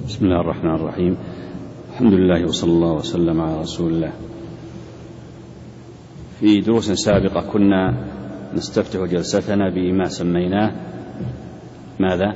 بسم الله الرحمن الرحيم. الحمد لله وصلى الله وسلم على رسول الله. في دروس سابقة كنا نستفتح جلستنا بما سميناه ماذا؟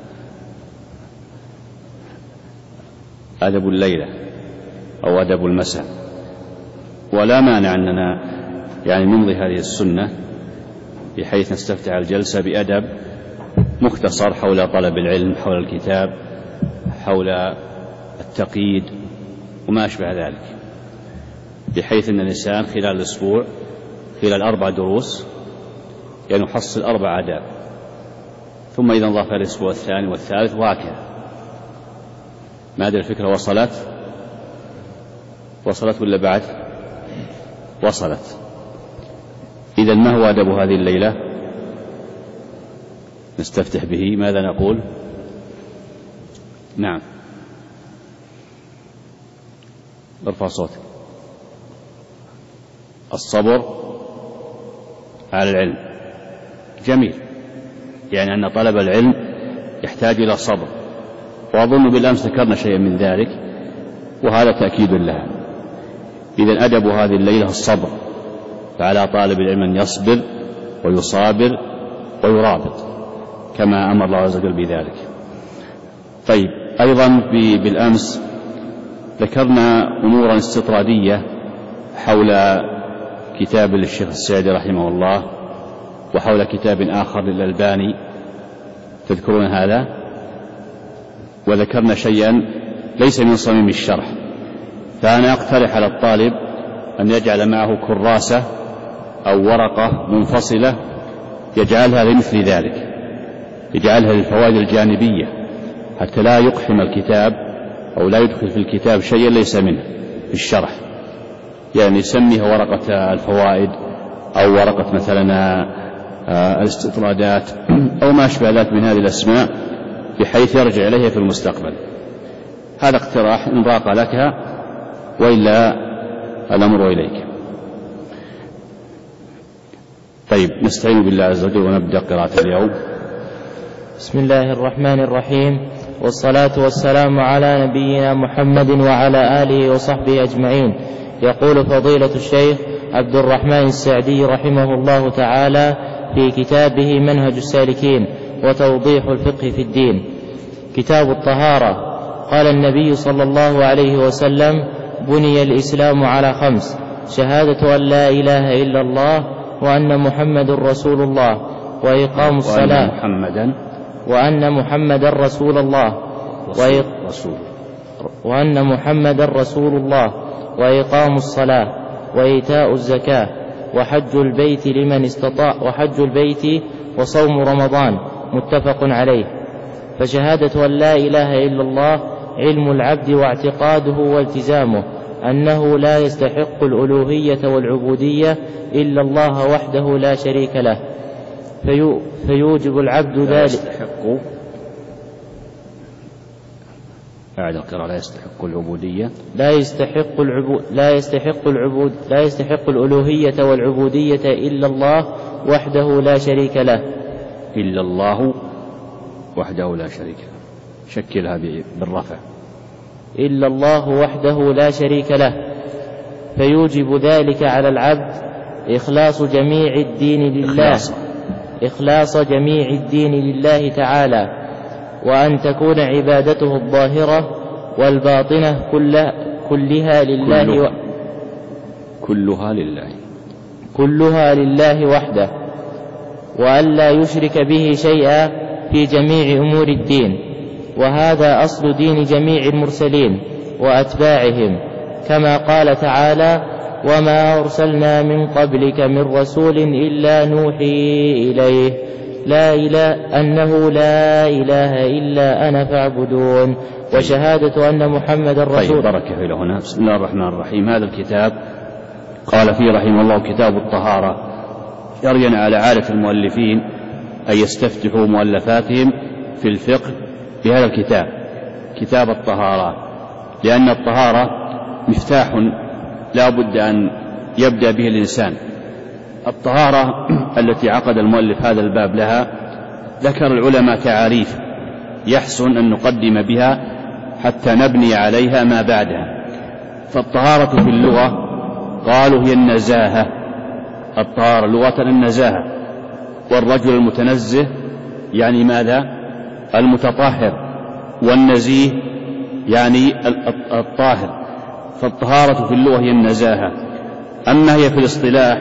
أدب الليلة أو أدب المساء، ولا مانع أننا نمضي هذه السنة بحيث نستفتح الجلسة بأدب مختصر حول طلب العلم، حول الكتاب، حول التقييد وما أشبه ذلك، بحيث أن الإنسان خلال الأسبوع خلال 4 دروس يحصل 4 آداب، ثم إذا انضاف الأسبوع الثاني والثالث وهكذا. ما أدري الفكرة وصلت ولا بعد؟ وصلت. إذا ما هو أدب هذه الليلة؟ نستفتح به ماذا نقول؟ نعم، ارفع صوتك. الصبر على العلم. جميل، يعني أن طلب العلم يحتاج إلى صبر، وأظن بالأمس ذكرنا شيئا من ذلك، وهذا تأكيد لها. إذن أدب هذه الليلة الصبر، فعلى طالب العلم أن يصبر ويصابر ويرابط كما أمر الله عز وجل بذلك. طيب، أيضا بالأمس ذكرنا أمورا استطرادية حول كتاب للشيخ السعدي رحمه الله، وحول كتاب آخر للألباني، تذكرون هذا؟ وذكرنا شيئا ليس من صميم الشرح، فأنا أقترح على الطالب أن يجعل معه كراسة أو ورقة منفصلة يجعلها لمثل ذلك، يجعلها للفوائد الجانبية حتى لا يقحم الكتاب أو لا يدخل في الكتاب شيئا ليس منه في الشرح، يعني يسميها ورقة الفوائد أو ورقة مثلا الاستطرادات أو ما أشبه ذلك من هذه الأسماء، بحيث يرجع إليها في المستقبل. هذا اقتراح إن ضاق لك، وإلا الأمر إليك. طيب، نستعين بالله عز وجل ونبدأ قراءة اليوم. بسم الله الرحمن الرحيم، والصلاة والسلام على نبينا محمد وعلى آله وصحبه أجمعين. يقول فضيلة الشيخ عبد الرحمن السعدي رحمه الله تعالى في كتابه منهج السالكين وتوضيح الفقه في الدين، كتاب الطهارة. قال النبي صلى الله عليه وسلم: بني الإسلام على 5: شهادة أن لا إله إلا الله وأن محمد رسول الله وإقام الصلاة وأن محمد رسول الله وإقام الصلاة وإيتاء الزكاة وحج البيت لمن استطاع وصوم رمضان، متفق عليه. فشهادة أن لا إله إلا الله علم العبد واعتقاده والتزامه أنه لا يستحق الألوهية والعبودية إلا الله وحده لا شريك له، فيوجب العبد ذلك. لا يستحق الألوهية والعبودية إلا الله وحده لا شريك له. إلا الله وحده لا شريك له، شكلها بالرفع. إلا الله وحده لا شريك له، فيوجب ذلك على العبد إخلاص جميع الدين لله تعالى، وأن تكون عبادته الظاهرة والباطنة كلها لله وحده، وأن لا يشرك به شيئا في جميع أمور الدين. وهذا أصل دين جميع المرسلين وأتباعهم، كما قال تعالى: وما أرسلنا من قبلك من رسول إلا نوحي إليه أنه لا إله إلا أنا فاعبدون، وشهادة أن محمد رسول. طيب، بركة إلى هنا. بسم الله الرحمن الرحيم. هذا الكتاب قال فيه رحمه الله كتاب الطهارة، يرجع على عادة المؤلفين أن يستفتحوا مؤلفاتهم في الفقه بهذا الكتاب، كتاب الطهارة، لأن الطهارة مفتاح لا بد أن يبدأ به الإنسان. الطهارة التي عقد المؤلف هذا الباب لها ذكر العلماء تعاريف يحسن أن نقدم بها حتى نبني عليها ما بعدها. فالطهارة في اللغة قالوا هي النزاهة، الطهارة لغة النزاهة، والرجل المتنزه يعني ماذا؟ المتطهر، والنزيه يعني الطاهر. فالطهارة في اللغة هي النزاهة. أما هي في الاصطلاح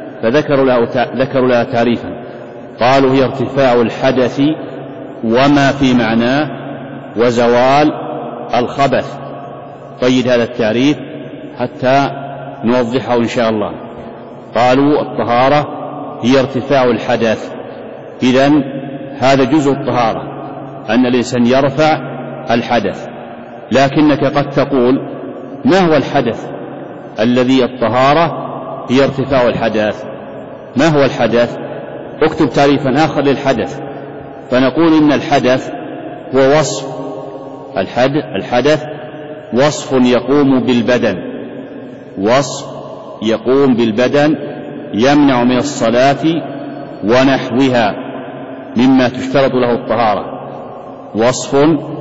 فذكروا لها تعريفا، قالوا هي ارتفاع الحدث وما في معناه وزوال الخبث. قيد هذا التعريف حتى نوضحه إن شاء الله. قالوا الطهارة هي ارتفاع الحدث، إذن هذا جزء الطهارة، أن الإنسان يرفع الحدث. لكنك قد تقول ما هو الحدث الذي الطهارة هي ارتفاع الحدث؟ ما هو الحدث؟ اكتب تعريفا آخر للحدث، فنقول إن الحدث هو وصف الحدث وصف يقوم بالبدن، وصف يقوم بالبدن يمنع من الصلاة ونحوها مما تشترط له الطهارة. وصف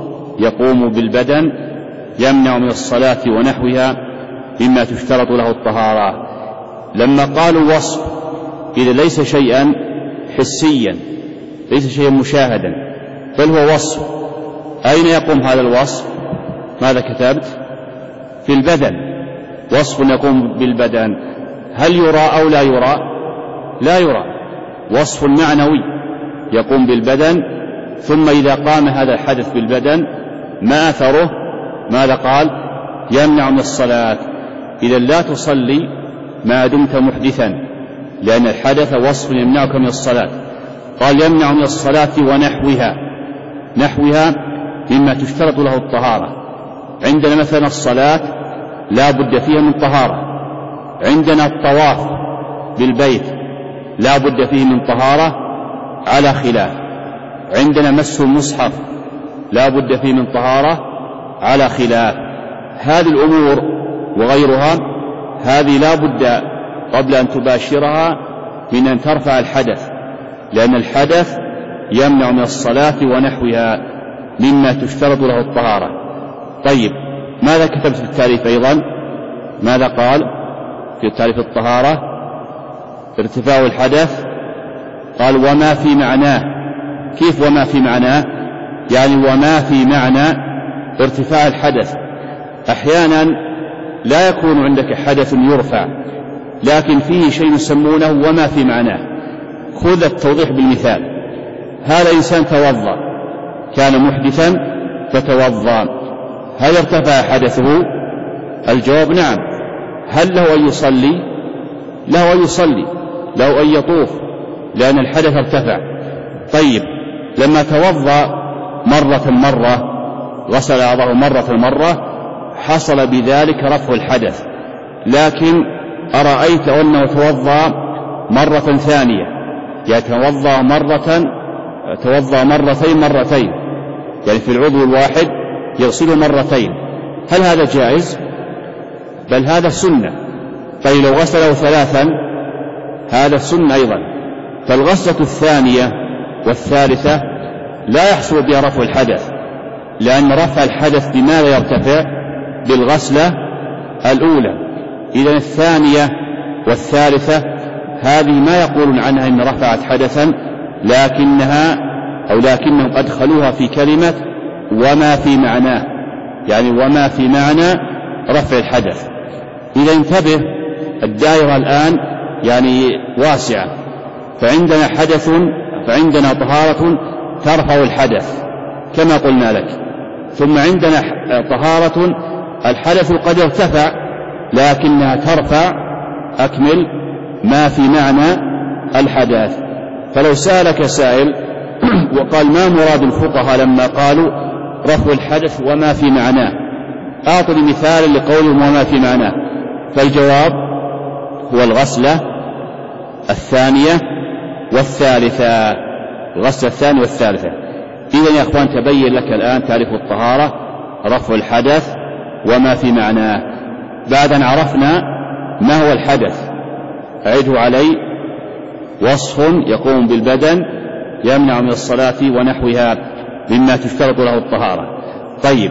يقوم بالبدن يمنع من الصلاة ونحوها مما تشترط له الطهارة. لما قالوا وصف إذا ليس شيئا حسيا، ليس شيئا مشاهدا، بل هو وصف. أين يقوم هذا الوصف؟ ماذا كتبت؟ في البدن. وصف يقوم بالبدن، هل يرى أو لا يرى؟ لا يرى. وصف معنوي يقوم بالبدن، ثم إذا قام هذا الحدث بالبدن ما أثره؟ ماذا قال؟ يمنع من الصلاة. إذا لا تصلي ما دمت محدثا، لأن الحدث وصف يمنعك من الصلاة. قال يمنع من الصلاة ونحوها، نحوها مما تشترط له الطهارة. عندنا مثلا الصلاة لا بد فيها من طهارة، عندنا الطواف بالبيت لا بد فيه من طهارة على خلاف، عندنا مس المصحف لا بد فيه من طهارة على خلاف. هذه الأمور وغيرها هذه لا بد قبل أن تباشرها من أن ترفع الحدث، لأن الحدث يمنع من الصلاة ونحوها مما تشترط له الطهارة. طيب ماذا كتبت في التعريف أيضا؟ ماذا قال في تعريف الطهارة؟ ارتفاع الحدث، قال وما في معناه. كيف وما في معناه؟ يعني وما في معنى ارتفاع الحدث. أحيانا لا يكون عندك حدث يرفع، لكن فيه شيء يسمونه وما في معناه. خذ التوضيح بالمثال. هذا إنسان توضأ، كان محدثا فتوضأ، هل ارتفع حدثه؟ الجواب نعم. هل له أن يصلي؟ له أن يصلي، له أن يطوف، لأن الحدث ارتفع. طيب لما توضأ مرة غسل أعضاءه مرة حصل بذلك رفع الحدث، لكن أرأيت أنه توضأ مرة ثانية، يتوضأ توضأ مرتين، يعني في العضو الواحد يغسله مرتين، هل هذا جائز؟ بل هذا سنة. طيب لو غسله ثلاثا هذا سنة أيضا. فالغسلة الثانية والثالثة لا يحصل بها رفع الحدث، لأن رفع الحدث بماذا يرتفع؟ بالغسلة الأولى. إذن الثانية والثالثة هذه ما يقولون عنها إن رفعت حدثا، لكنهم أدخلوها في كلمة وما في معناه، يعني وما في معنى رفع الحدث. إذا انتبه، الدائرة الآن يعني واسعة، فعندنا طهارة ترفع الحدث كما قلنا لك، ثم عندنا طهارة الحدث قد ارتفع لكنها ترفع أكمل ما في معنى الحدث. فلو سألك سائل وقال ما مراد الفقهاء لما قالوا رفع الحدث وما في معناه، أعطني مثال لقولهم وما في معناه، فالجواب هو الغسلة الثانية والثالثة. الغسلة الثانية والثالثة. إذن يا أخوان تبين لك الآن تعريف الطهارة، رفع الحدث وما في معناه. بعد أن عرفنا ما هو الحدث أعده علي، وصف يقوم بالبدن يمنع من الصلاة ونحوها مما تشترط له الطهارة. طيب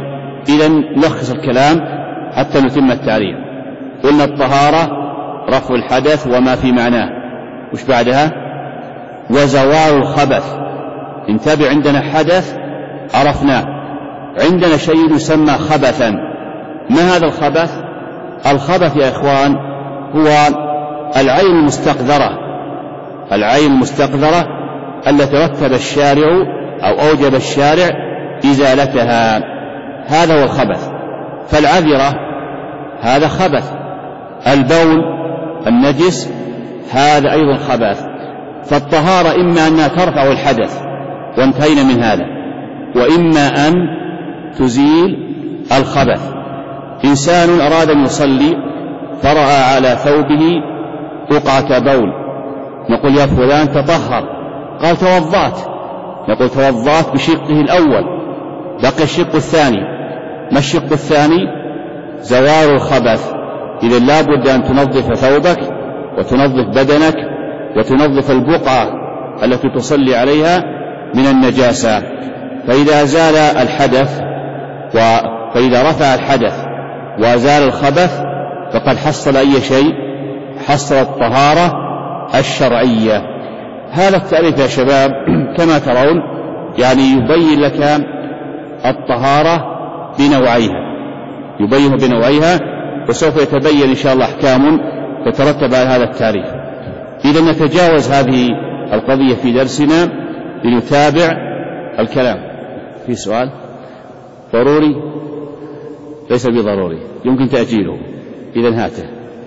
إذا نلخص الكلام حتى نتم التعريف. قلنا الطهارة رفع الحدث وما في معناه، وش بعدها؟ وزوال الخبث. انتبه، عندنا حدث عرفناه، عندنا شيء يسمى خبثا. ما هذا الخبث؟ الخبث يا إخوان هو العين المستقذرة، العين المستقذرة التي رتب الشارع أو أوجب الشارع إزالتها، هذا هو الخبث. فالعذرة هذا خبث، البول النجس هذا أيضا خبث. فالطهارة إما أنها ترفع الحدث وانتهينا من هذا، وإما أن تزيل الخبث. إنسان أراد أن يصلي فرأى على ثوبه بقعة بول، نقول يا فلان تطهر، قال توضأت، نقول توضأت بشقه الأول، بقي الشق الثاني. ما الشق الثاني؟ زوال الخبث. إذا لا بد أن تنظف ثوبك وتنظف بدنك وتنظف البقعة التي تصلي عليها من النجاسة. فإذا زال الحدث فإذا رفع الحدث وزال الخبث فقد حصل أي شيء؟ حصل الطهارة الشرعية. هذا التعريف يا شباب كما ترون يعني يبين لك الطهارة بنوعيها، يبين بنوعيها، وسوف يتبين إن شاء الله أحكام تترتب على هذا التعريف. إذا نتجاوز هذه القضية في درسنا لنتابع الكلام. في سؤال ضروري؟ ليس بضروري، يمكن تأجيله، إذا هاته.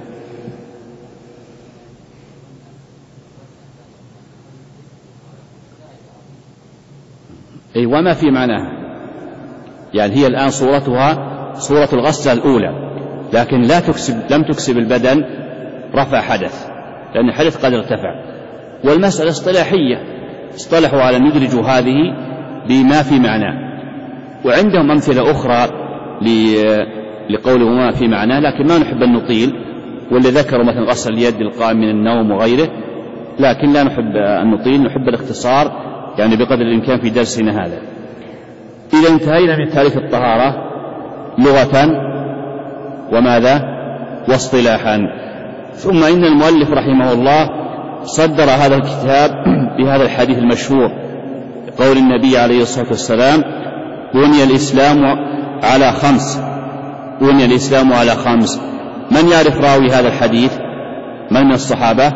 أي وما في معناها، يعني هي الآن صورتها صورة الغسلة الأولى، لكن لم تكسب البدن رفع حدث، لأن الحدث قد ارتفع. والمسألة اصطلاحية، اصطلحوا على أن يدرجوا هذه بما في معناه، وعندهم أمثلة أخرى لقوله ما في معناه، لكن ما نحب أن نطيل، واللي ذكروا مثلا غسل اليد القائم من النوم وغيره، لكن لا نحب أن نطيل، نحب الاختصار يعني بقدر الإمكان في درسنا هذا. إذا انتهينا من تعريف الطهارة لغة وماذا؟ واصطلاحا. ثم إن المؤلف رحمه الله صدر هذا الكتاب بهذا الحديث المشهور، قول النبي عليه الصلاة والسلام: بني الإسلام على خمس، بني الإسلام على خمس. من يعرف راوي هذا الحديث؟ من الصحابة؟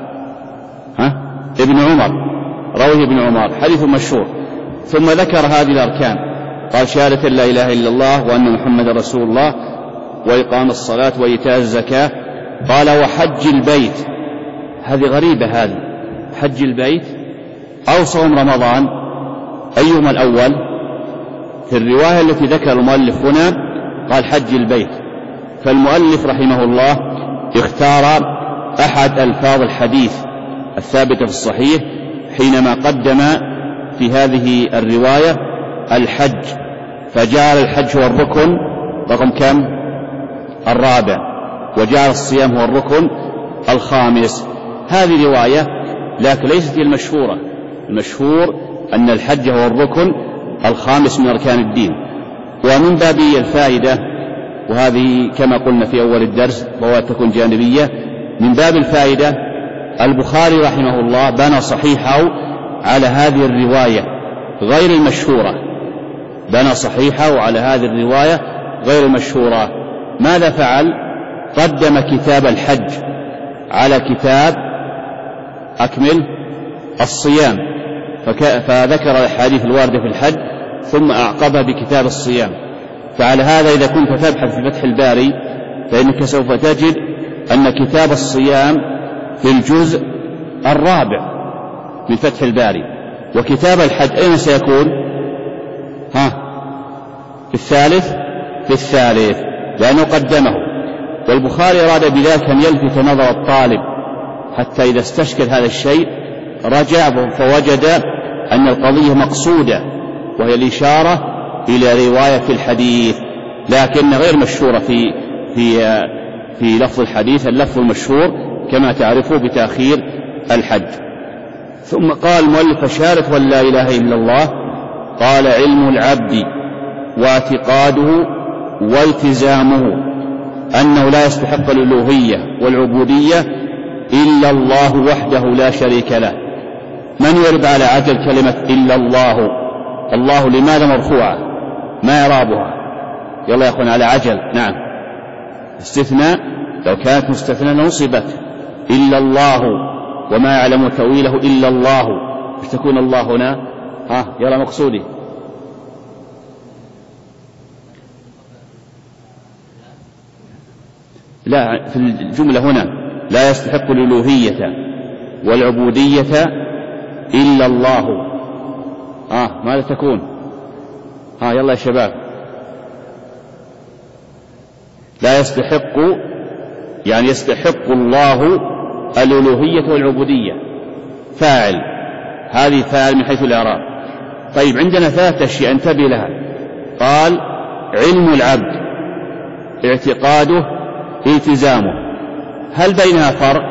ابن عمر، رواه ابن عمر، حديث مشهور. ثم ذكر هذه الأركان، قال: شهادة لا إله إلا الله وأن محمد رسول الله، وإقام الصلاة وإيتاء الزكاة. قال: وحج البيت. هذه غريبة، هذه حج البيت أو صوم رمضان، أيهما الأول؟ في الرواية التي ذكر المؤلف هنا قال حج البيت، فالمؤلف رحمه الله اختار أحد ألفاظ الحديث الثابتة في الصحيح حينما قدم في هذه الرواية الحج، فجعل الحج هو الركن رقم كم؟ الرابع، وجعل الصيام هو الركن الخامس. هذه رواية لكن ليست هي المشهورة، المشهور أن الحج هو الركن الخامس من أركان الدين. ومن باب الفائدة، وهذه كما قلنا في أول الدرس وهو تكون جانبية، من باب الفائدة البخاري رحمه الله بنى صحيحه على هذه الرواية غير المشهورة، بنى صحيحه على هذه الرواية غير المشهورة. ماذا فعل؟ قدم كتاب الحج على كتاب أكمل الصيام، فذكر الأحاديث الواردة في الحج ثم أعقبها بكتاب الصيام. فعلى هذا إذا كنت تبحث في فتح الباري فإنك سوف تجد أن كتاب الصيام في الجزء الرابع من فتح الباري، وكتاب الحج أين سيكون؟ في الثالث، في الثالث، لأنه قدمه. والبخاري أراد بذلك أن يلفت نظر الطالب حتى إذا استشكل هذا الشيء رجع فوجد أن القضية مقصودة، وهي الإشارة إلى رواية الحديث لكن غير مشهورة في لفظ الحديث، اللفظ المشهور كما تعرفوا بتأخير الحج. ثم قال المؤلف: شهادة ولا إله إلا الله. قال: علم العبد واعتقاده والتزامه أنه لا يستحق الألوهية والعبودية إلا الله وحده لا شريك له. من يرد على عجل كلمة إلا الله؟ الله لماذا مرفوعة؟ ما إعرابها؟ يلا يا أخوان على عجل. نعم، استثناء، لو كانت مستثنى نصبت إلا الله وما يعلم تأويله إلا الله، مش تكون الله هنا؟ يلا مقصودي. لا، في الجملة هنا لا يستحق الألوهية والعبودية إلا الله. ماذا تكون؟ يلا يا شباب. لا يستحق، يعني يستحق الله الألوهية والعبودية، فاعل، هذه فاعل من حيث الإعراب. طيب عندنا ثلاثة أشياء انتبه لها. قال علم العبد، اعتقاده، التزامه. هل بينها فرق؟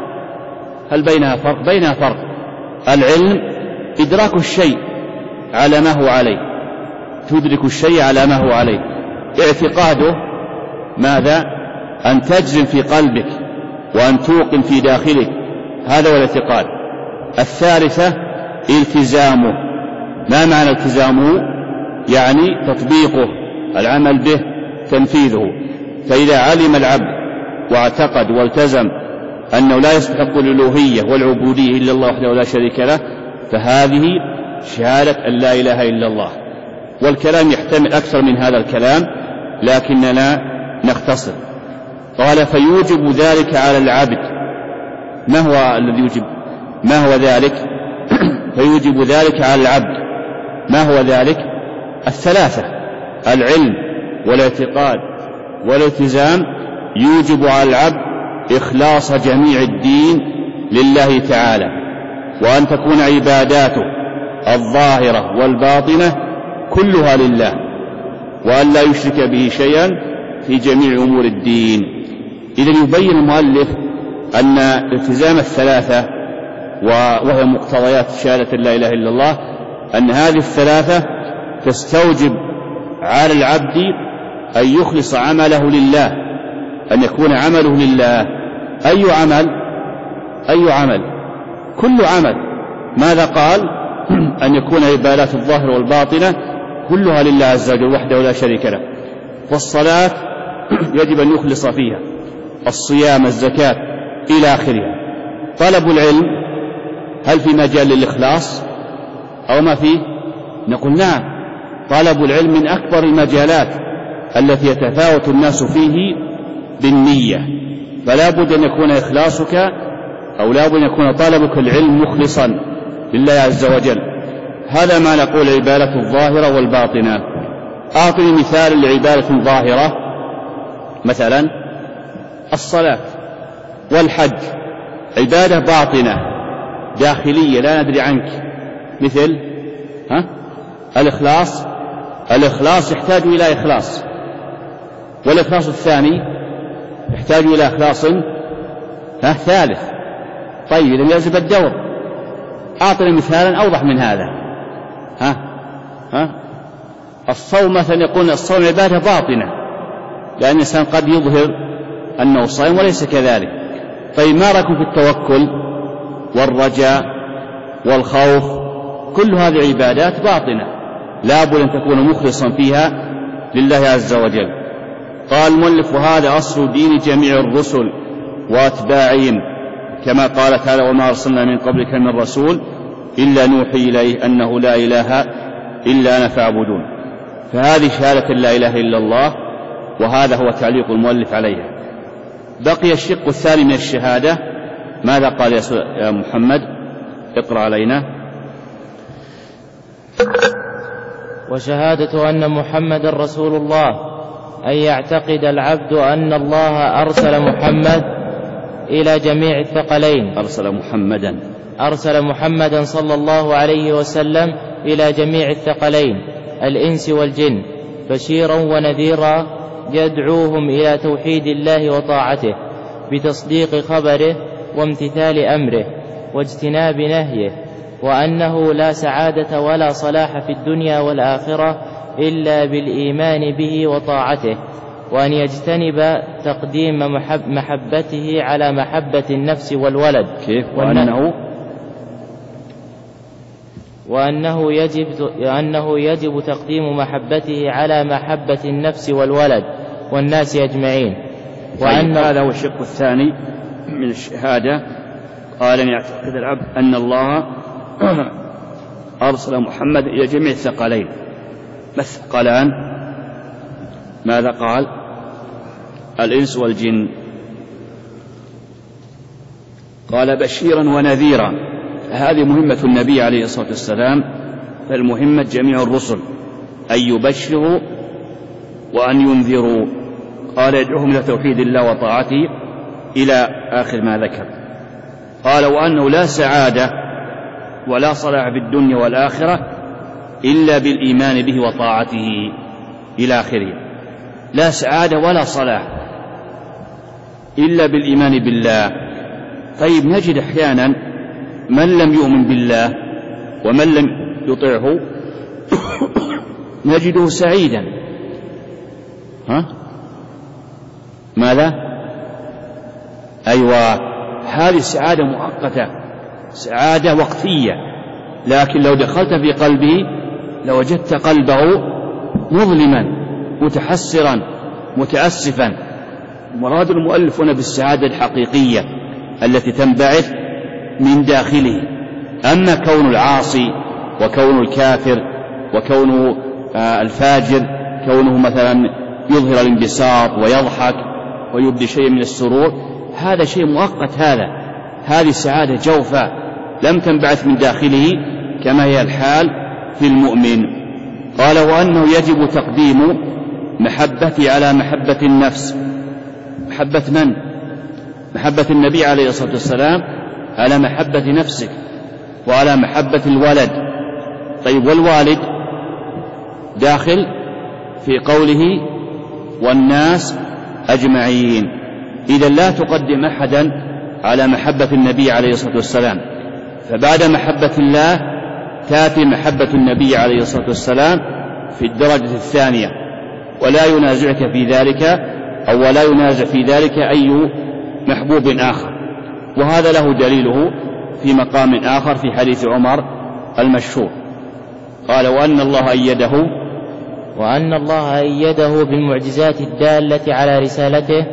بينها فرق. العلم إدراك الشيء على ما هو عليه، تدرك الشيء على ما هو عليه. اعتقاده ماذا؟ أن تجزم في قلبك وأن توقن في داخلك، هذا هو الاعتقاد. الثالثة التزامه. ما معنى التزامه؟ يعني تطبيقه، العمل به، تنفيذه. فإذا علم العبد واعتقد والتزم أنه لا يستحق الألوهية والعبودية إلا الله وحده لا شريك له، فهذه شهادة أن لا إله إلا الله. والكلام يحتمل أكثر من هذا الكلام، لكننا نختصر. قال فيوجب ذلك على العبد. ما هو الذي يوجب؟ ما هو ذلك؟ فيوجب ذلك على العبد. ما هو ذلك؟ الثلاثة: العلم والاعتقاد والالتزام. يوجب على العبد إخلاص جميع الدين لله تعالى، وأن تكون عباداته الظاهرة والباطنة كلها لله، وأن لا يشرك به شيئا في جميع أمور الدين. إذن يبين المؤلف أن التزام الثلاثة، وهي مقتضيات شهادة لا إله إلا الله، أن هذه الثلاثة تستوجب على العبد أن يخلص عمله لله، أن يكون عمله لله. أي عمل؟ كل عمل. ماذا قال؟ أن يكون عبادات الظاهر والباطنة كلها لله عز وجل وحده لا شريك له. والصلاة يجب أن يخلص فيها، الصيام، الزكاة، إلى آخرها. طلب العلم هل في مجال للإخلاص أو ما فيه؟ نقول نعم، طلب العلم من أكبر المجالات التي يتفاوت الناس فيه بالنية، فلا بد أن يكون إخلاصك، أو لا بد أن يكون طلبك العلم مخلصا لله عز وجل. هذا ما نقول عبادة الظاهرة والباطنة. أعطني مثال لعبادة ظاهرة، مثلا الصلاة والحج، عبادة باطنة داخلية لا ندري عنك، مثل الإخلاص يحتاج إلى إخلاص، والإخلاص الثاني يحتاج إلى إخلاص ثالث. طيب إذن يجب الدور. أعطني مثالا أوضح من هذا. الصوم مثلا، يقول الصوم عبادة باطنة، لأن الإنسان قد يظهر أنه صائم وليس كذلك. طيب ما رأيكم في التوكل والرجاء والخوف؟ كل هذه عبادات باطنة، لا بد أن تكون مخلصا فيها لله عز وجل. قال المؤلف وهذا أصل دين جميع الرسل وأتباعهم، كما قال تعالى وما أرسلنا من قبلك من رسول إلا نوحي إليه أنه لا إله إلا أنا فاعبدون. فهذه شهادة لا إله إلا الله، وهذا هو تعليق المؤلف عليها. بقي الشق الثاني من الشهادة. ماذا قال يا محمد؟ اقرأ علينا. وشهادة أن محمد رسول الله أن يعتقد العبد أن الله أرسل محمد إلى جميع الثقلين، أرسل محمدا صلى الله عليه وسلم إلى جميع الثقلين الإنس والجن بشيرا ونذيرا، يدعوهم إلى توحيد الله وطاعته بتصديق خبره وامتثال أمره واجتناب نهيه، وأنه لا سعادة ولا صلاح في الدنيا والآخرة إلا بالإيمان به وطاعته، وأن يجتنب تقديم محبته على محبة النفس والولد. كيف؟ وأنه يجب تقديم محبته على محبة النفس والولد والناس أجمعين. وأن هذا هو الشق الثاني من الشهادة. قال أن يعتقد العبد أن الله أرسل محمد إلى جميع الثقلين. ما الثقلان؟ ماذا قال؟ الإنس والجن. قال بشيرا ونذيرا. هذه مهمة النبي عليه الصلاة والسلام، فالمهمة جميع الرسل أن يبشروا وأن ينذروا. قال يدعوهم إلى توحيد الله وطاعته إلى آخر ما ذكر. قال وأنه لا سعادة ولا صلاح في الدنيا والآخرة إلا بالإيمان به وطاعته إلى آخره. لا سعادة ولا صلاح إلا بالإيمان بالله. طيب نجد أحيانا من لم يؤمن بالله ومن لم يطيعه نجده سعيدا. ماذا؟ أيوة، هذه سعادة مؤقتة، سعادة وقتية، لكن لو دخلت في قلبه لوجدت قلبه مظلما متحسرا متأسفا. مراد المؤلف هنا بالسعادة الحقيقية التي تنبعث من داخله. أما كون العاصي وكون الكافر وكون الفاجر، كونه مثلا يظهر الانبساط ويضحك ويبدي شيء من السرور، هذا شيء مؤقت. هذه السعادة جوفاء لم تنبعث من داخله كما هي الحال في المؤمن. قال وأنه يجب تقديم محبته على محبة النفس. محبة من؟ محبة النبي عليه الصلاة والسلام على محبة نفسك وعلى محبة الولد. طيب والوالد داخل في قوله والناس أجمعين. إذا لا تقدم أحدا على محبة النبي عليه الصلاة والسلام، فبعد محبة الله تأتي محبة النبي عليه الصلاة والسلام في الدرجة الثانية، ولا ينازعك في ذلك أو ولا ينازع في ذلك أي محبوب آخر. وهذا له دليله في مقام آخر في حديث عمر المشهور. قال وأن الله أيده بالمعجزات الدالة على رسالته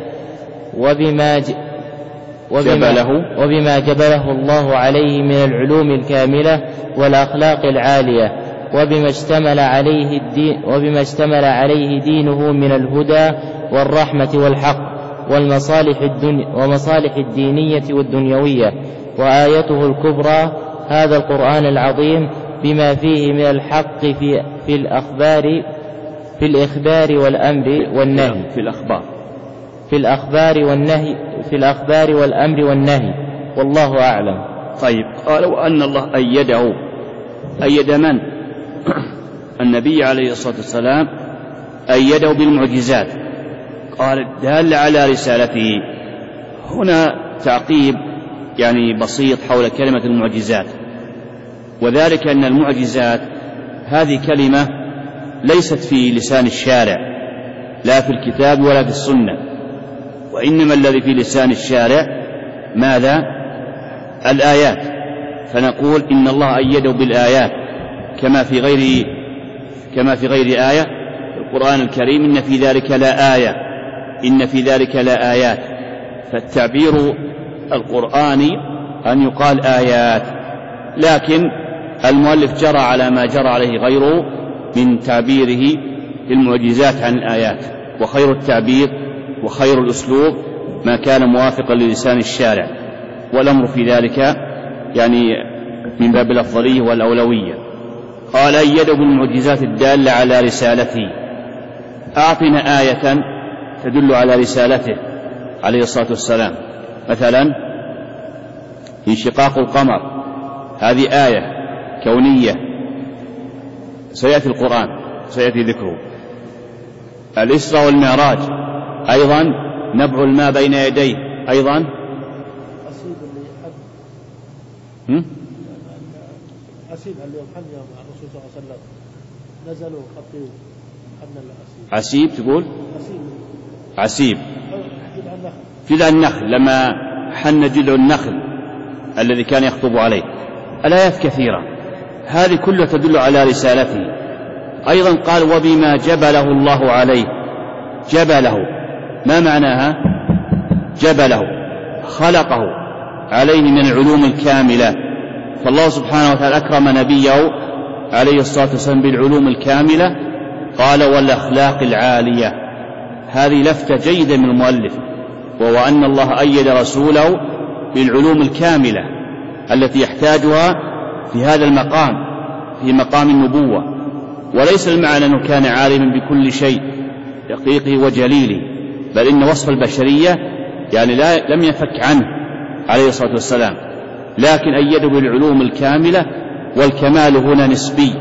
وبما جبله الله عليه من العلوم الكاملة والأخلاق العالية، وبما اشتمل عليه دينه من الهدى والرحمة والحق ومصالح الدينية والدنيوية. وآيته الكبرى هذا القرآن العظيم بما فيه من الحق في الإخبار والأمر والنهي. والله أعلم. طيب، قال وأن الله أيد من؟ النبي عليه الصلاة والسلام أيده بالمعجزات. قال دال على رسالته. هنا تعقيب يعني بسيط حول كلمة المعجزات، وذلك أن المعجزات هذه كلمة ليست في لسان الشارع لا في الكتاب ولا في السنة، وإنما الذي في لسان الشارع ماذا؟ الآيات. فنقول إن الله أيده بالآيات كما في غير آية القرآن الكريم إن في ذلك لا آيات. فالتعبير القرآني أن يقال آيات، لكن المؤلف جرى على ما جرى عليه غيره من تعبيره للمعجزات عن الآيات، وخير التعبير وخير الأسلوب ما كان موافقا للسان الشارع، والأمر في ذلك يعني من باب الأفضلية والأولوية. قال أيده بالمعجزات الدالة على رسالته. أعطنا آية تدل على رسالته عليه الصلاة والسلام. مثلا انشقاق القمر، هذه آية كونية سيأتي القرآن سيأتي ذكره. الإسراء والمعراج أيضا نبع الماء بين يديه أيضا أسيب اليوم مع الرسول صلى الله عليه وسلم نزلوا خطيوا عسيب تقول عسيب جذع النخل لما حن جذع النخل الذي كان يخطب عليه. الآيات كثيرة هذه كلها تدل على رسالته. أيضا قال وبما جبله الله عليه. جبله ما معناها؟ جبله خلقه عليه من العلوم الكاملة. فالله سبحانه وتعالى أكرم نبيه عليه الصلاة والسلام بالعلوم الكاملة. قال والأخلاق العالية. هذه لفتة جيدة من المؤلف، وهو أن الله أيد رسوله بالعلوم الكاملة التي يحتاجها في هذا المقام، في مقام النبوة. وليس المعنى أنه كان عالما بكل شيء دقيقه وجليله، بل إن وصف البشرية يعني لم يفك عنه عليه الصلاة والسلام، لكن أيده بالعلوم الكاملة. والكمال هنا نسبي،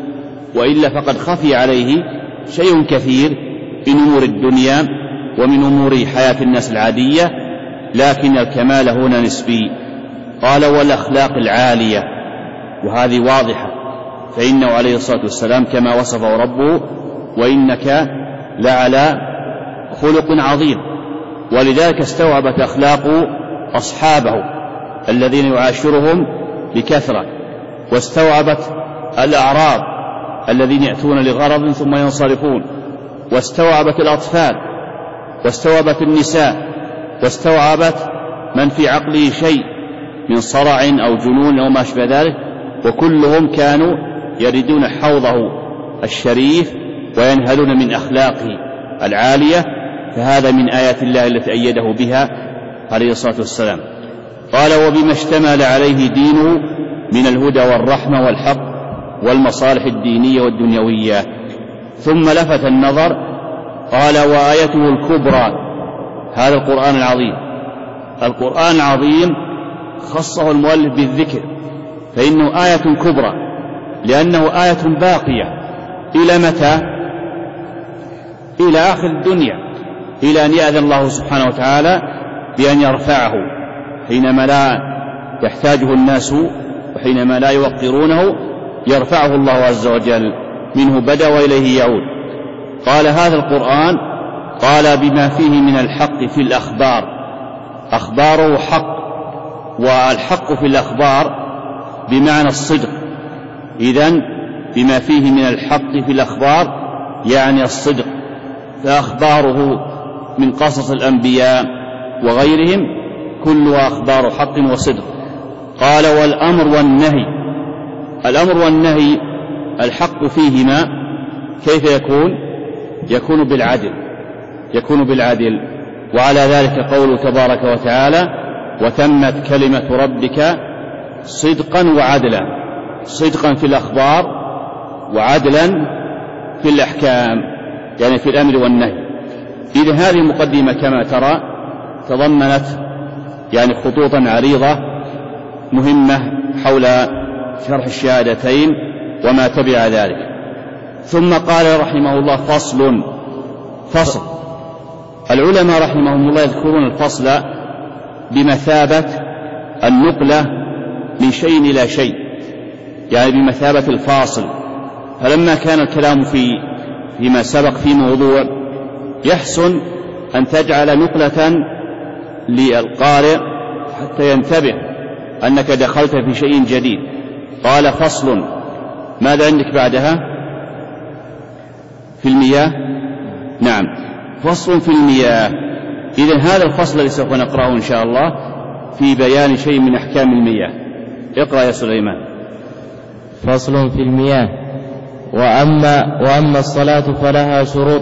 وإلا فقد خفي عليه شيء كثير من أمور الدنيا ومن أمور حياة الناس العادية، لكن الكمال هنا نسبي. قال والأخلاق العالية، وهذه واضحة، فإنه عليه الصلاة والسلام كما وصفه ربه وإنك لعلى خلق عظيم. ولذلك استوعبت أخلاق أصحابه الذين يعاشرهم بكثرة، واستوعبت الأعراب الذين يأتون لغرض ثم ينصرفون، واستوعبت الأطفال، واستوعبت النساء، واستوعبت من في عقله شيء من صرع أو جنون أو ما أشبه ذلك، وكلهم كانوا يردون حوضه الشريف وينهلون من أخلاقه العالية. فهذا من آيات الله التي أيده بها عليه الصلاة والسلام. قال وبما اشتمل عليه دينه من الهدى والرحمة والحق والمصالح الدينية والدنيوية. ثم لفت النظر قال وآيته الكبرى. هذا القرآن العظيم، القرآن العظيم خصه المؤلف بالذكر، فإنه آية كبرى لأنه آية باقية إلى متى؟ إلى آخر الدنيا، إلى أن يأذن الله سبحانه وتعالى بأن يرفعه حينما لا يحتاجه الناس وحينما لا يوقرونه، يرفعه الله عز وجل، منه بدأ وإليه يعود. قال هذا القرآن قال بما فيه من الحق في الأخبار. أخباره حق، والحق في الأخبار بمعنى الصدق. إذن بما فيه من الحق في الأخبار يعني الصدق، فأخباره من قصص الأنبياء وغيرهم كلها أخبار حق وصدق. قال والأمر والنهي. الأمر والنهي الحق فيهما كيف يكون؟ يكون بالعدل، يكون بالعدل. وعلى ذلك قوله تبارك وتعالى وتمت كلمة ربك صدقا وعدلا. صدقا في الأخبار وعدلا في الأحكام، يعني في الأمر والنهي. إذن هذه المقدمة كما ترى تضمنت يعني خطوطا عريضة مهمة حول شرح الشهادتين وما تبع ذلك. ثم قال رحمه الله فصل. العلماء رحمهم الله يذكرون الفصل بمثابة النقلة من شيء إلى شيء، يعني بمثابة الفاصل. فلما كان الكلام فيما سبق في موضوع، يحسن أن تجعل نقلة للقارئ حتى ينتبه أنك دخلت في شيء جديد. قال فصل. ماذا عندك بعدها؟ في المياه. نعم، فصل في المياه. إذن هذا الفصل الذي سوف نقرأه إن شاء الله في بيان شيء من أحكام المياه. اقرأ يا سليمان. فصل في المياه. وأما الصلاة فلها شروط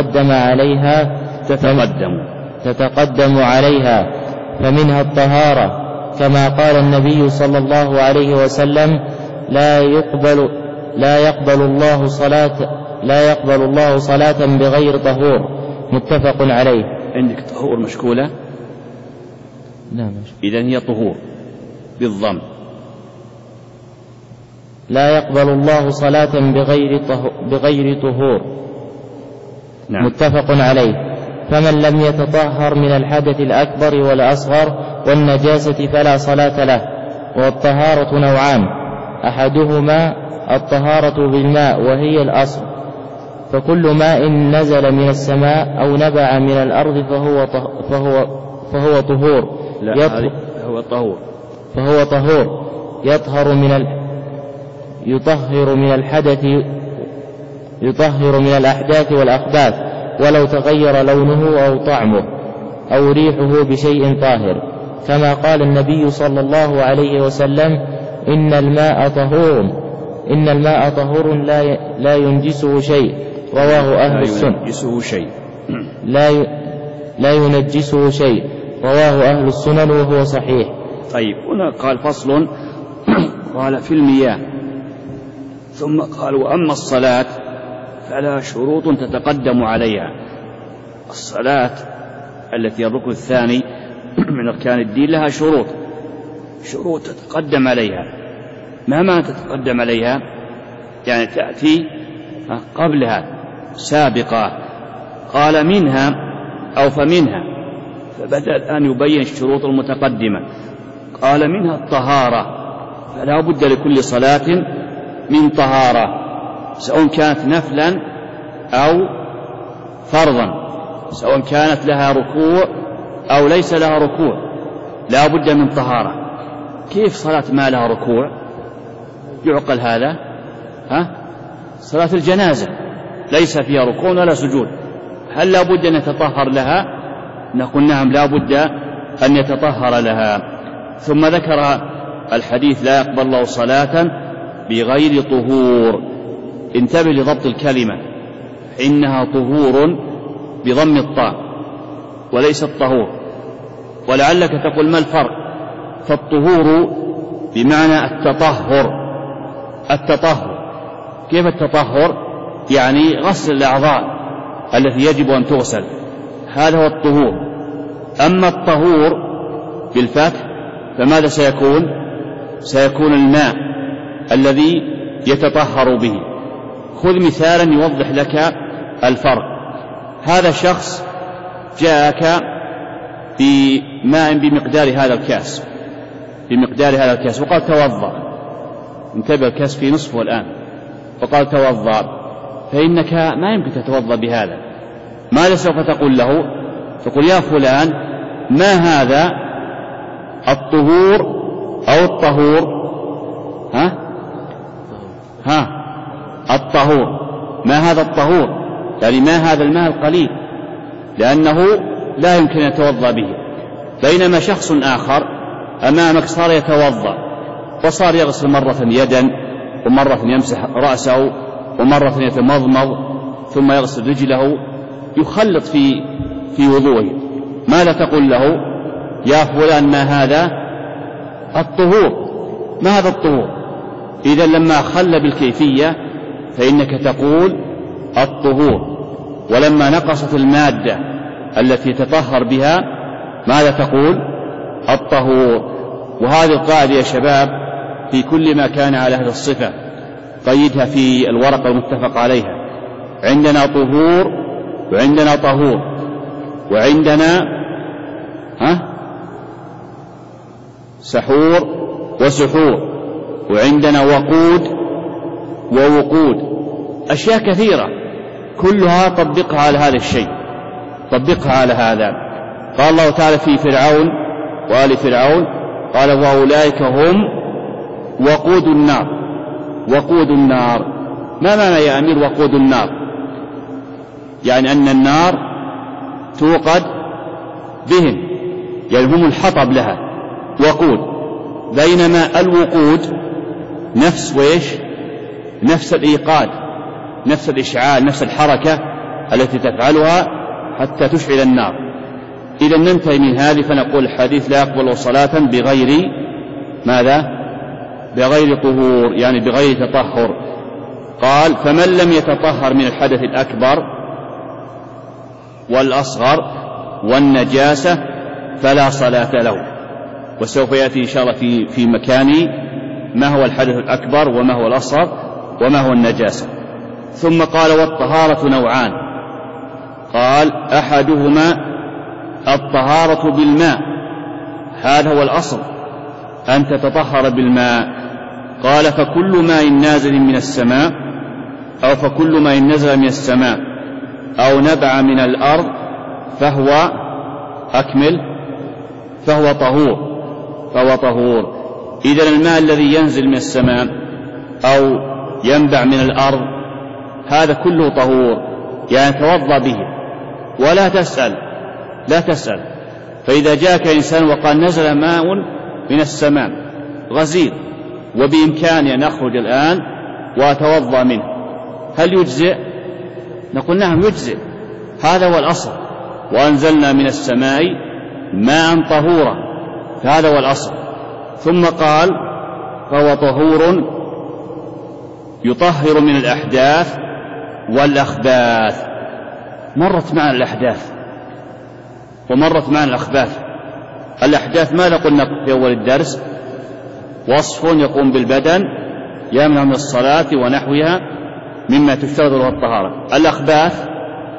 تتقدم عليها، فمنها الطهارة، كما قال النبي صلى الله عليه وسلم لا يقبل الله صلاة بغير طهور، متفق عليه. عندك طهور مشكولة؟ لا، إذن هي طهور بالضم. لا يقبل الله صلاة بغير طهور. نعم. متفق عليه. فمن لم يتطهر من الحدث الأكبر والأصغر والنجاسة فلا صلاة له. والطهارة نوعان، أحدهما الطهارة بالماء وهي الأصل، فكل ماء نزل من السماء أو نبع من الأرض فهو طهور. فهو طهور يطهر من الأحداث والأخباث ولو تغير لونه أو طعمه أو ريحه بشيء طاهر، كما قال النبي صلى الله عليه وسلم: إن الماء طهور لا ينجسه شيء، رواه أهل السنة. لا ينجسه شيء، رواه أهل السنن وهو صحيح. طيب، هنا قال فصل قال في المياه، ثم قال: وأما الصلاة فلها شروط تتقدم عليها. الصلاة التي الركن الثاني من أركان الدين لها شروط تتقدم عليها. ما معنى تتقدم عليها؟ يعني تأتي قبلها، سابقة. قال منها أو فمنها، فبدأ الآن يبين الشروط المتقدمة. قال منها الطهارة، فلا بد لكل صلاة من طهارة، سواء كانت نفلا أو فرضا، سواء كانت لها ركوع أو ليس لها ركوع، لا بد من طهارة. كيف صلاة ما لها ركوع يعقل هذا؟ صلاة الجنازة ليس فيها ركوع ولا سجود، هل لا بد أن يتطهر لها؟ نقول نعم، لا بد أن يتطهر لها. ثم ذكر الحديث: لا يقبل الله صلاة بغير طهور. انتبه لضبط الكلمة، إنها طهور بضم الطاء وليس الطهور. ولعلك تقول: ما الفرق؟ فالطهور بمعنى التطهر. كيف التطهر؟ يعني غسل الأعضاء التي يجب أن تغسل، هذا هو الطهور. أما الطهور بالفتح فماذا سيكون الماء الذي يتطهر به. خذ مثالا يوضح لك الفرق. هذا شخص جاءك بماء بمقدار هذا الكاس وقال: توضأ. انتبه، الكاس في نصفه الآن، وقال: توضأ. فإنك ما يمكن تتوضأ بهذا. ماذا سوف تقول له؟ تقول: يا فلان، ما هذا الطهور أو الطهور؟ الطهور. ما هذا الطهور؟ يعني ما هذا الماء القليل، لأنه لا يمكن أن يتوضأ به. بينما شخص آخر أمامك صار يتوضأ، وصار يغسل مرة يدا، ومرة يمسح رأسه، ومرة يتمضمض، ثم يغسل رجله، يخلط في وضوءه. ماذا تقول له؟ يا فلان، ما هذا الطهور. ما هذا الطهور؟ إذا لما خل بالكيفية فإنك تقول الطهور، ولما نقصت المادة التي تطهر بها ماذا تقول؟ الطهور. وهذه القاعدة يا شباب في كل ما كان على هذه الصفة، قيدها في الورقة المتفق عليها. عندنا طهور، وعندنا طهور، وعندنا سحور وسحور، وعندنا وقود ووقود، أشياء كثيرة كلها طبقها على هذا الشيء، طبقها على هذا. قال الله تعالى في فرعون وآل فرعون: قال: وأولئك هم وقود النار. وقود النار، ما معنى يا أمير وقود النار؟ يعني أن النار توقد بهم، يعني هم الحطب لها، وقود. بينما الوقود نفس الإيقاد، نفس الإشعال، نفس الحركة التي تفعلها حتى تشعل النار. إذا ننتهي من هذه فنقول الحديث: لا يقبل صلاة بغير ماذا؟ بغير طهور، يعني بغير تطهر. قال: فمن لم يتطهر من الحدث الأكبر والأصغر والنجاسة فلا صلاة له. وسوف يأتي إن شاء الله في مكان ما هو الحدث الأكبر وما هو الأصغر وما هو النجاسة. ثم قال: والطهارة نوعان. قال: أحدهما الطهارة بالماء، هذا هو الأصل، أن تتطهر بالماء. قال: فكل ماء نازل من السماء أو فكل ما إن نزل من السماء أو نبع من الأرض فهو طهور. إذن الماء الذي ينزل من السماء أو ينبع من الأرض هذا كله طهور، يعني توضأ به ولا تسأل. فإذا جاءك إنسان وقال نزل ماء من السماء غزير وبإمكاني أن أخرج الآن وأتوضأ منه، هل يجزئ؟ نقول نعم يجزئ، هذا هو الأصل. وأنزلنا من السماء ماء طهورا، فهذا هو الأصل. ثم قال فهو طهور يطهر من الأحداث والأخباث. مرت معنا الأحداث ومرت معنا الأخباث. الأحداث ماذا قلنا في أول الدرس؟ وصف يقوم بالبدن يمنع من الصلاة ونحوها مما تشترط له الطهارة. الأخباث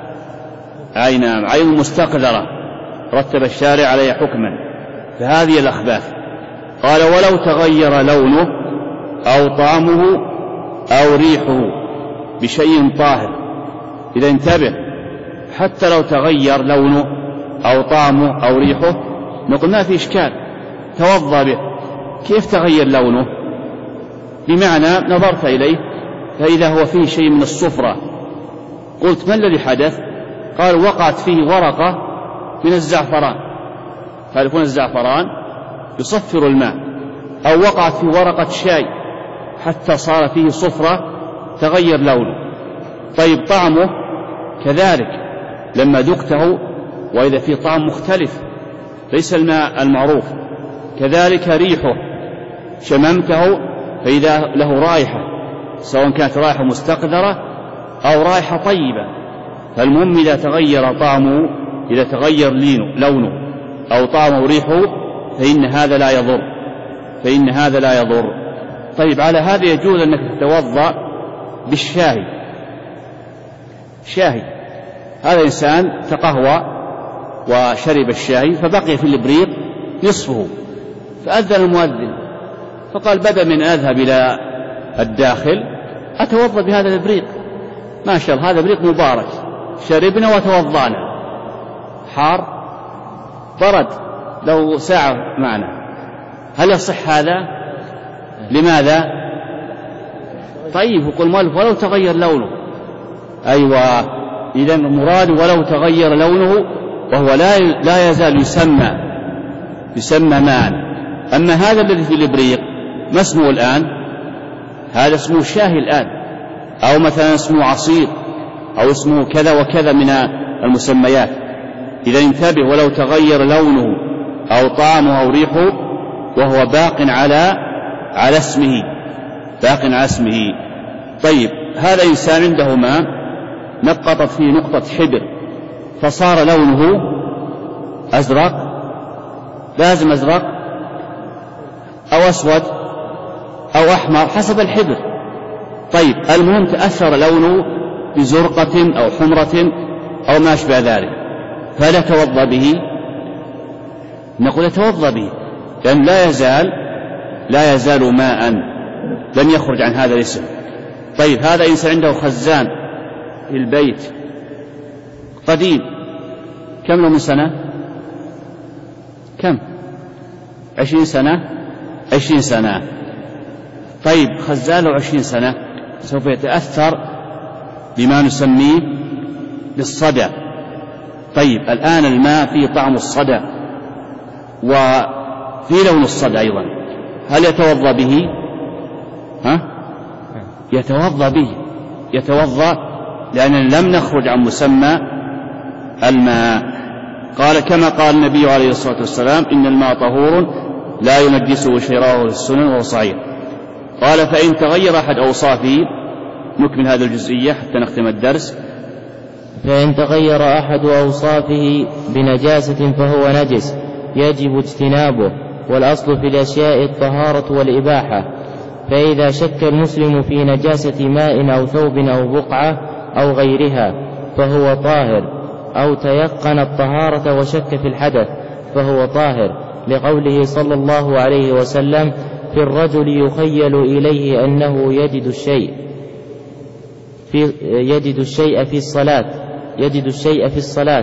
عين مستقذرة رتب الشارع عليها حكما، فهذه الأخباث. قال ولو تغير لونه أو طعمه أو ريحه بشيء طاهر. إذا انتبه، حتى لو تغير لونه أو طعمه أو ريحه نقول ما في إشكال، توضأ به. كيف تغير لونه؟ بمعنى نظرت إليه فإذا هو فيه شيء من الصفرة، قلت ما الذي حدث؟ قال وقعت فيه ورقة من الزعفران. تعرفون الزعفران يصفر الماء، أو وقعت فيه ورقة شاي حتى صار فيه صفرة تغير لونه. طيب طعمه كذلك لما ذقته وإذا فيه طعم مختلف ليس الماء المعروف. كذلك ريحه شممته فإذا له رائحة، سواء كانت رائحة مستقذرة أو رائحة طيبة. فالمهم إذا تغير طعمه، إذا تغير لونه أو طعمه ريحه فإن هذا لا يضر. طيب على هذا يجوز أنك تتوضأ بالشاهي. هذا إنسان تقهوى وشرب الشاي فبقي في الإبريق نصفه، فأذن المؤذن فقال بدل من أذهب إلى الداخل أتوضأ بهذا الإبريق، ما شاء الله هذا إبريق مبارك، شربنا وتوضأنا، حار برد لو ساعة معنا، هل يصح هذا؟ لماذا؟ طيب يقول مالك ولو تغير لونه. أيوة، إذا المراد ولو تغير لونه وهو لا يزال يسمى ماء. أما هذا الذي في الإبريق ما اسمه الآن؟ هذا اسمه شاهي الآن، أو مثلا اسمه عصير، أو اسمه كذا وكذا من المسميات. إذا انتبه، ولو تغير لونه أو طعمه أو ريحه وهو باق على اسمه. طيب هذا إنسان عنده ماء نقطت فيه نقطة حبر فصار لونه أزرق، لازم أزرق أو أسود أو أحمر حسب الحبر. طيب المهم تأثر لونه بزرقة أو حمرة أو ما أشبه ذلك، فلا توضأ به؟ نقول يتوضأ به، لأن لا يزال ماء لم يخرج عن هذا الاسم. طيب هذا إنسان عنده خزان في البيت قديم، كم له من سنة؟ كم؟ 20 سنة. طيب خزان له 20 سنة سوف يتأثر بما نسميه بالصدى. طيب الآن الماء فيه طعم الصدى وفي لون الصدى أيضا، هل يتوضأ به؟ يتوضأ لأن لم نخرج عن مسمى الماء. قال كما قال النبي عليه الصلاة والسلام إن الماء طهور لا ينجسه شيء، رواه السنن وهو صحيح. قال فإن تغير أحد أوصافه، نكمل هذه الجزئية حتى نختم الدرس. فإن تغير أحد أوصافه بنجاسة فهو نجس يجب اجتنابه، والأصل في الأشياء الطهارة والإباحة. فإذا شك المسلم في نجاسة ماء أو ثوب أو بقعة أو غيرها فهو طاهر، أو تيقن الطهارة وشك في الحدث فهو طاهر، لقوله صلى الله عليه وسلم في الرجل يخيل إليه أنه يجد الشيء. يجد الشيء في الصلاة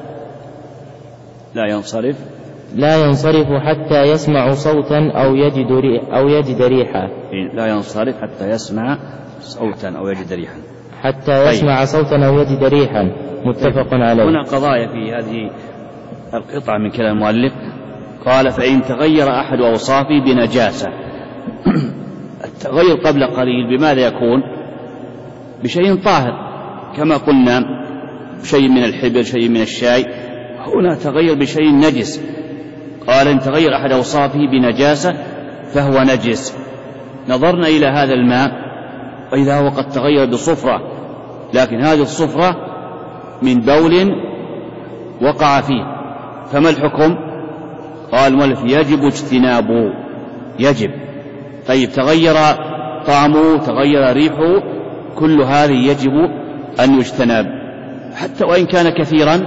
لا ينصرف حتى يسمع صوتا أو يجد ريحا. لا ينصرف حتى يسمع صوتا أو يجد ريحا. متفق عليه. هنا قضايا في هذه القطعة من كلام المؤلف. قال: فإن تغير أحد أوصافه بنجاسة. التغير قبل قليل بماذا يكون؟ بشيء طاهر كما قلنا، شيء من الحبر، شيء من الشاي. هنا تغير بشيء نجس. قال: إن تغير أحد أوصافه بنجاسة فهو نجس. نظرنا إلى هذا الماء وإذا هو قد تغير بصفرة، لكن هذه الصفرة من بول وقع فيه، فما الحكم؟ قال المؤلف: يجب اجتنابه. يجب. طيب، تغير طعمه، تغير ريحه، كل هذه يجب أن يجتنب حتى وإن كان كثيرا.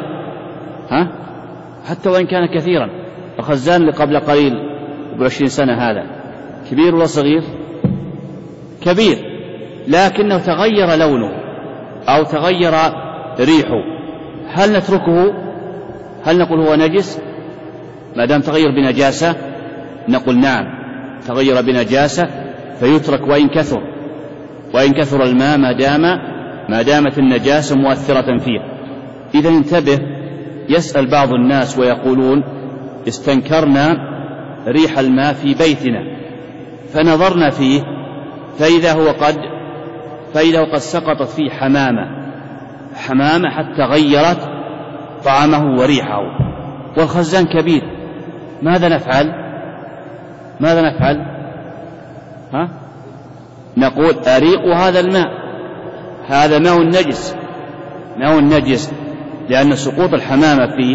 حتى وإن كان كثيرا. الخزان اللي قبل قليل ب20 سنة هذا كبير ولا صغير؟ كبير، لكنه تغير لونه أو تغير ريحه، هل نتركه؟ هل نقول هو نجس ما دام تغير بنجاسة؟ نقول نعم، تغير بنجاسة فيترك وإن كثر الماء ما دامت النجاسة مؤثرة فيه. إذا انتبه، يسأل بعض الناس ويقولون: استنكرنا ريح الماء في بيتنا فنظرنا فيه فإذا هو قد سقطت فيه حمامة حتى غيرت طعمه وريحه، والخزان كبير، ماذا نفعل؟ نقول: أريق هذا الماء، هذا ماء نجس، لأن سقوط الحمامة فيه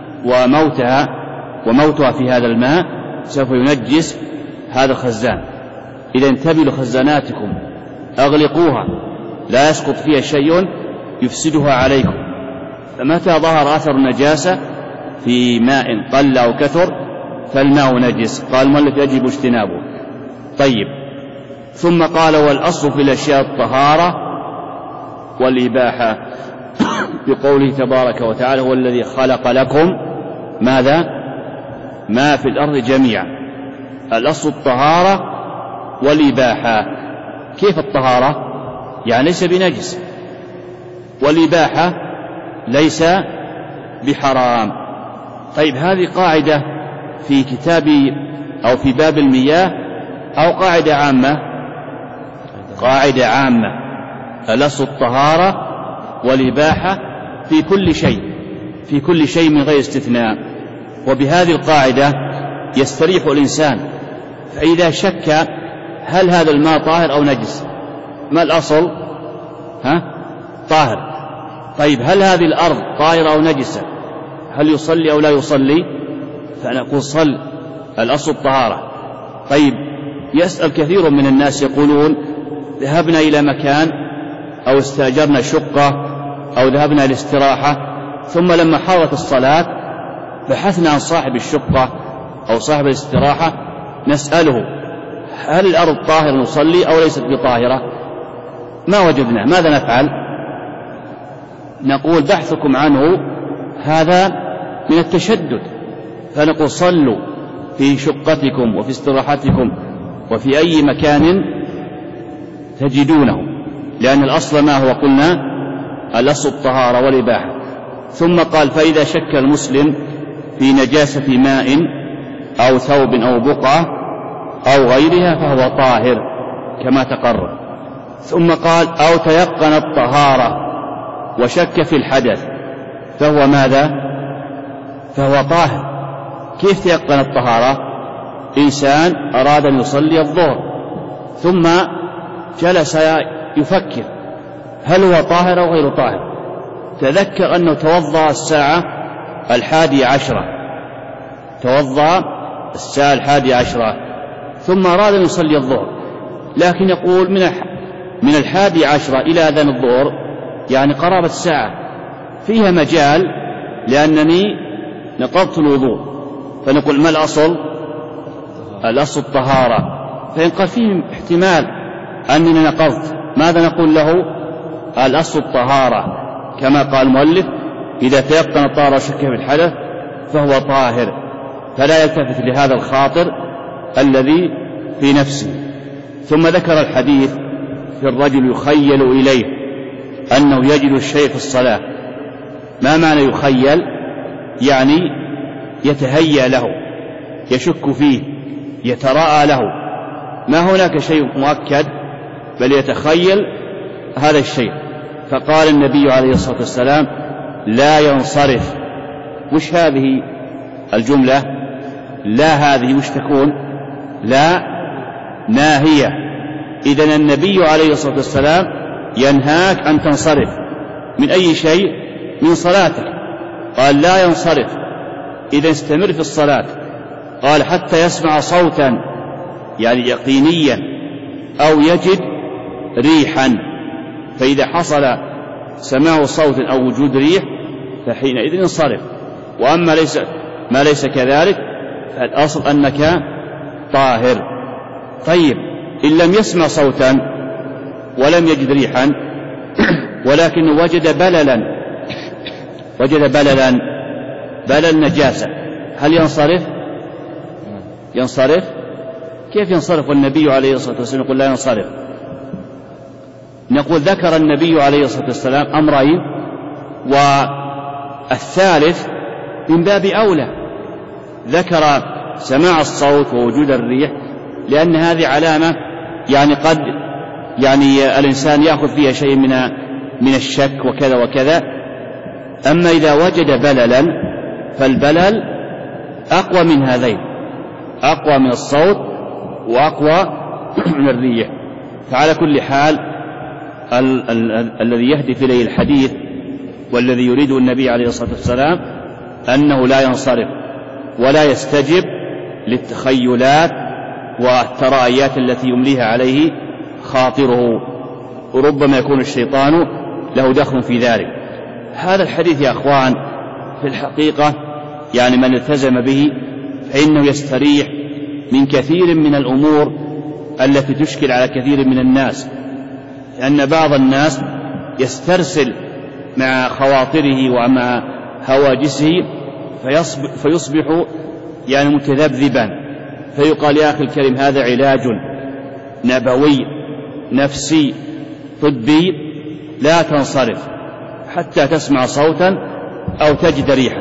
وموتها في هذا الماء سوف ينجس هذا الخزان. إذا انتبهوا لخزاناتكم، أغلقوها، لا يسقط فيها شيء يفسدها عليكم. فمتى ظهر أثر النجاسة في ماء قل أو كثر فالماء نجس. قال المؤلف: يجب اجتنابه. طيب، ثم قال: والأصل في الأشياء الطهارة والإباحة، بقوله تبارك وتعالى: هو الذي خلق لكم ما في الأرض جميعا. الأصل الطهارة والإباحة. كيف الطهارة؟ يعني ليس بنجس، والإباحة ليس بحرام. طيب، هذه قاعدة في كتاب أو في باب المياه أو قاعدة عامة؟ الأصل الطهارة والإباحة في كل شيء من غير استثناء. وبهذه القاعدة يستريح الإنسان. فإذا شك هل هذا الماء طاهر أو نجس، ما الأصل؟ طاهر. طيب، هل هذه الأرض طاهرة أو نجسة؟ هل يصلي أو لا يصلي؟ فنقول صل، الأصل الطهارة. طيب، يسأل كثير من الناس يقولون: ذهبنا إلى مكان أو استأجرنا شقة أو ذهبنا للاستراحة، ثم لما حضرت الصلاة بحثنا عن صاحب الشقة أو صاحب الاستراحة نسأله: هل الأرض طاهرة نصلي أو ليست بطاهرة؟ ما وجدنا، ماذا نفعل؟ نقول: بحثكم عنه هذا من التشدد. فنقول: صلوا في شقتكم وفي استراحتكم وفي أي مكان تجدونه، لأن الأصل ما هو؟ قلنا الأصل الطهارة والإباحة. ثم قال: فإذا شك المسلم في نجاسة ماء أو ثوب أو بقعة أو غيرها فهو طاهر كما تقرر. ثم قال: أو تيقن الطهارة وشك في الحدث فهو ماذا؟ فهو طاهر. كيف تيقن الطهارة؟ إنسان أراد أن يصلي الظهر ثم جلس يفكر هل هو طاهر أو غير طاهر، تذكر أنه توضأ الساعة 11، توضأ الساعة 11 ثم أراد أن يصلي الظهر، لكن يقول من 11 إلى أذان الظهر يعني قرابة الساعة، فيها مجال لأنني نقضت الوضوء. فنقول: ما الأصل؟ الأصل الطهارة. فإن قال فيه احتمال أنني نقضت، ماذا نقول له؟ الأصل الطهارة كما قال المؤلف: إذا تيقن الطهارة وشك في الحدث فهو طاهر، فلا يلتفت لهذا الخاطر الذي في نفسه. ثم ذكر الحديث في الرجل يخيل إليه أنه يجد الشيء في الصلاة. ما معنى يخيل؟ يعني يتهيأ له، يشك فيه، يتراءى له، ما هناك شيء مؤكد بل يتخيل هذا الشيء. فقال النبي عليه الصلاة والسلام: لا ينصرف. وش هذه الجملة؟ لا هذه وش تكون؟ لا ناهية. إذن النبي عليه الصلاة والسلام ينهاك أن تنصرف من أي شيء؟ من صلاتك. قال لا ينصرف، إذا استمر في الصلاة. قال حتى يسمع صوتا يعني يقينيا أو يجد ريحا، فإذا حصل سماع صوت أو وجود ريح فحينئذ ينصرف. وأما ما ليس كذلك فالأصل أنك طاهر. طيب، إن لم يسمع صوتا ولم يجد ريحا ولكن وجد بلل نجاسة، هل ينصرف؟ ينصرف؟ كيف ينصرف والنبي عليه الصلاة والسلام يقول لا ينصرف؟ نقول ذكر النبي عليه الصلاة والسلام أمرين، والثالث من باب أولى. ذكر سماع الصوت ووجود الريح لأن هذه علامة يعني قد الإنسان يأخذ فيها شيء من الشك وكذا وكذا. أما إذا وجد بللا فالبلل أقوى من هذين، أقوى من الصوت وأقوى من الريح. فعلى كل حال الذي يهدف إليه الحديث والذي يريده النبي عليه الصلاة والسلام أنه لا ينصرف ولا يستجب للتخيلات والترائيات التي يمليها عليه خاطره، وربما يكون الشيطان له دخل في ذلك. هذا الحديث يا أخوان في الحقيقة يعني من التزم به فإنه يستريح من كثير من الأمور التي تشكل على كثير من الناس، لأن بعض الناس يسترسل مع خواطره ومع هواجسه فيصبح يعني متذبذبا، فيقال يا أخي الكريم هذا علاج نبوي نفسي طبي، لا تنصرف حتى تسمع صوتا أو تجد ريحا.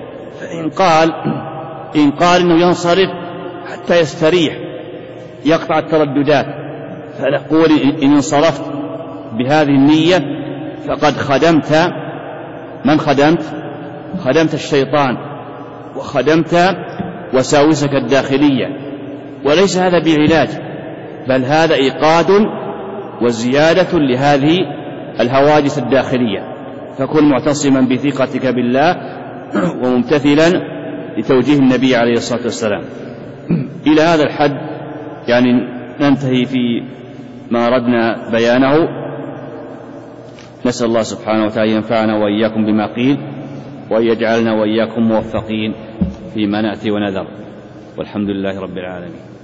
إن قال إنه ينصرف حتى يستريح يقطع الترددات، فنقول إن انصرفت بهذه النية فقد خدمت من خدمت الشيطان وخدمت وساوسك الداخلية، وليس هذا بعلاج، بل هذا إيقاد وزيادة لهذه الهواجس الداخلية. فكن معتصما بثقتك بالله وممتثلا لتوجيه النبي عليه الصلاة والسلام. إلى هذا الحد يعني ننتهي في ما أردنا بيانه. نسأل الله سبحانه وتعالى ينفعنا وإياكم بما قيل، وأن يجعلنا وإياكم موفقين فيما نأتي ونذر، والحمد لله رب العالمين.